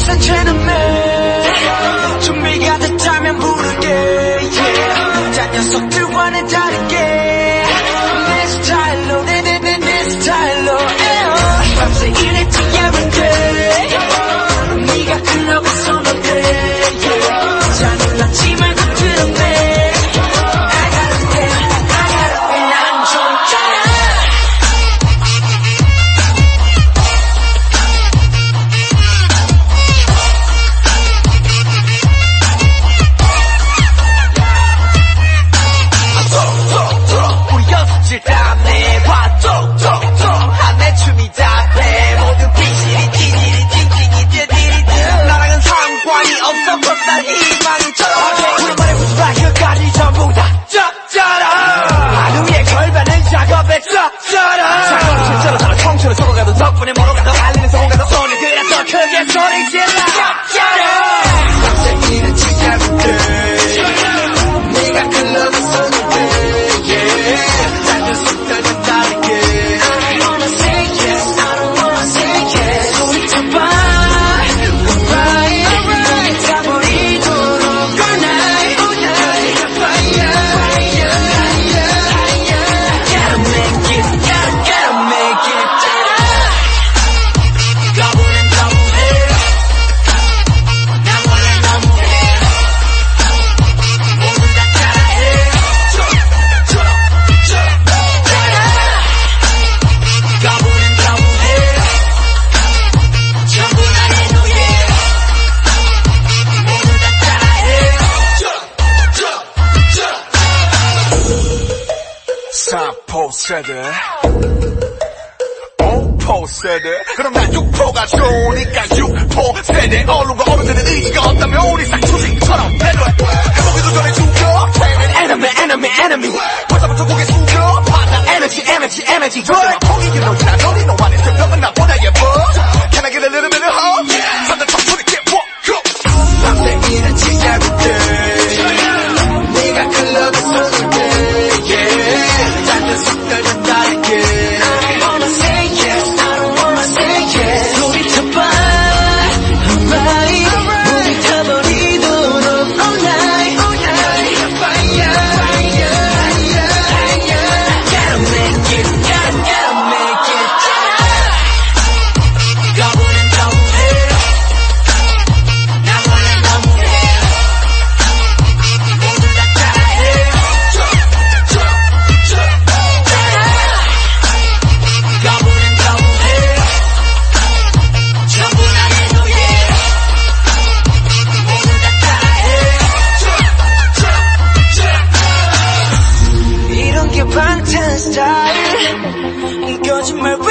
산채는 매 준비가 됐다면 부를게 yeah. 딴 녀석들과는 다르게 내 스타일로 내 스타일로 밤새 일했지 every day 네가 클럽에 서는데 yeah. 잘 몰랐지 말고 들었네 덕분에 뭐로 가도 달리는 소음 가도 손을 그냥 더 크게 소리 질러 밤새 일은 지겨운데 네가 클럽에 서는데 딴 녀석들과 다르게 I don't wanna say yes I don't wanna say yes 소리쳐봐 alright 타버리도록 all night all night fire gotta make it gotta make it 세대 5포 세대 그럼 난 6포가 좋으니까 6포 세대 어른과 어른들의 의지가 없다면 우리 쌍추식처럼 배려해 해보기도 전에 죽여 enemy 벌써부터 고개 숙여 받아 에너지 조금만 포기기 너지나 너니 너 안에 새벽은 나보다 예뻐 Can I get a little bit of hope 산들 턱소리 get walk up 밤새 일은 지겨운데 네가 클럽에 서는데 딴 녀석들과 다르게 I don't wanna say yes I don't wanna say yes 소리쳐봐 alright 우리 타버리도록 all night fire gotta make it gotta make it 가보는 너무해 나 원래 너무해 모두 다 따라해 가보는 너무해 전부 다 내 노예 모두 다 따라해 이런 게 방탄 스타일 거짓말